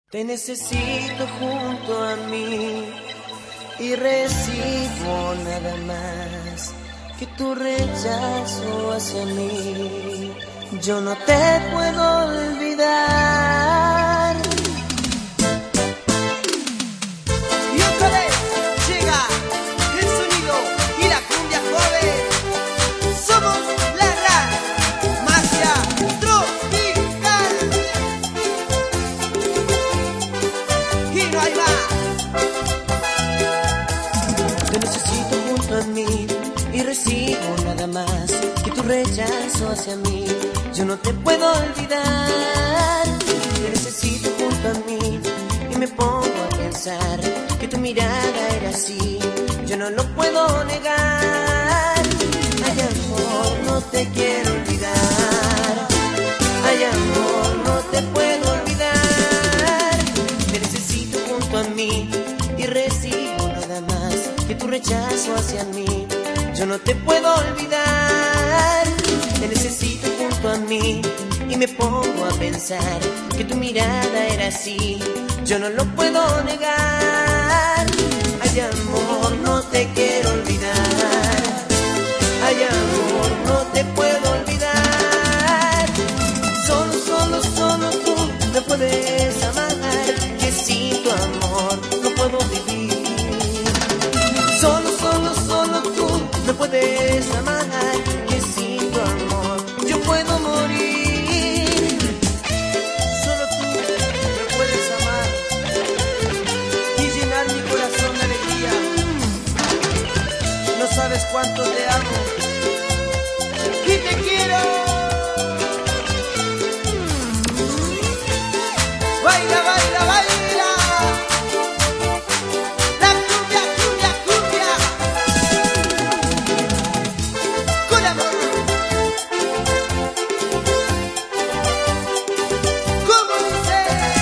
Te necesito junto a mí y recibo nada más que tu rechazo hacia mí. Yo no te puedo olvidar. Y otra vez llega el sonido y la cumbia joven. Somos la Magia Tropical. Y no hay más. Te necesito junto a mí y recibo nada más que tu rechazo hacia mí. Yo no te puedo olvidar. Te necesito junto a mí y me pongo a pensar que tu mirada era así. Yo no lo puedo negar. Ay, amor, no te quiero olvidar. Ay, amor, no te puedo olvidar. Te necesito junto a mí y recibo nada más que tu rechazo hacia mí. Yo no te puedo olvidar. Te necesito junto a mí y me pongo a pensar que tu mirada era así. Yo no lo puedo negar. Ay, amor, no te quiero olvidar. Ay, amor, no te puedo olvidar. Solo tú me puedes amar, que sin tu amor no puedo vivir. Solo tú me puedes amar, que sin tu amor yo puedo morir. Solo tú me puedes amar y llenar mi corazón de alegría. No sabes cuánto te amo y te quiero. Baila, baila, baila. La cumbia, cumbia, cumbia. Con amor. ¿Cómo dice?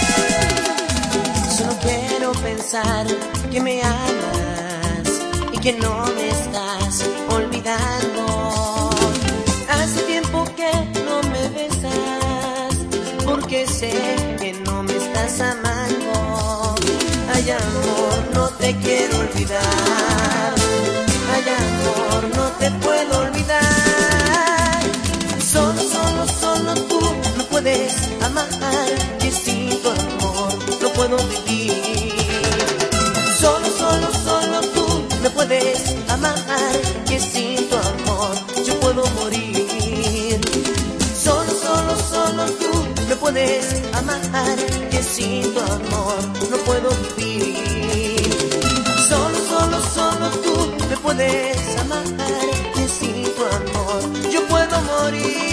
Solo quiero pensar que me amas y que no me estás olvidando. Hace tiempo que no me besas, porque sé que no me estás amando. Ay, amor, no te quiero olvidar. Ay, amor, no te puedo olvidar. Solo tú me puedes amar, que sin tu amor no puedo vivir. Solo tú me puedes amar, que sin tu amor yo puedo morir. Solo tú me puedes amar, que sin tu amor no puedo vivir. Solo tú me puedes amar, que sin tu amor yo puedo morir.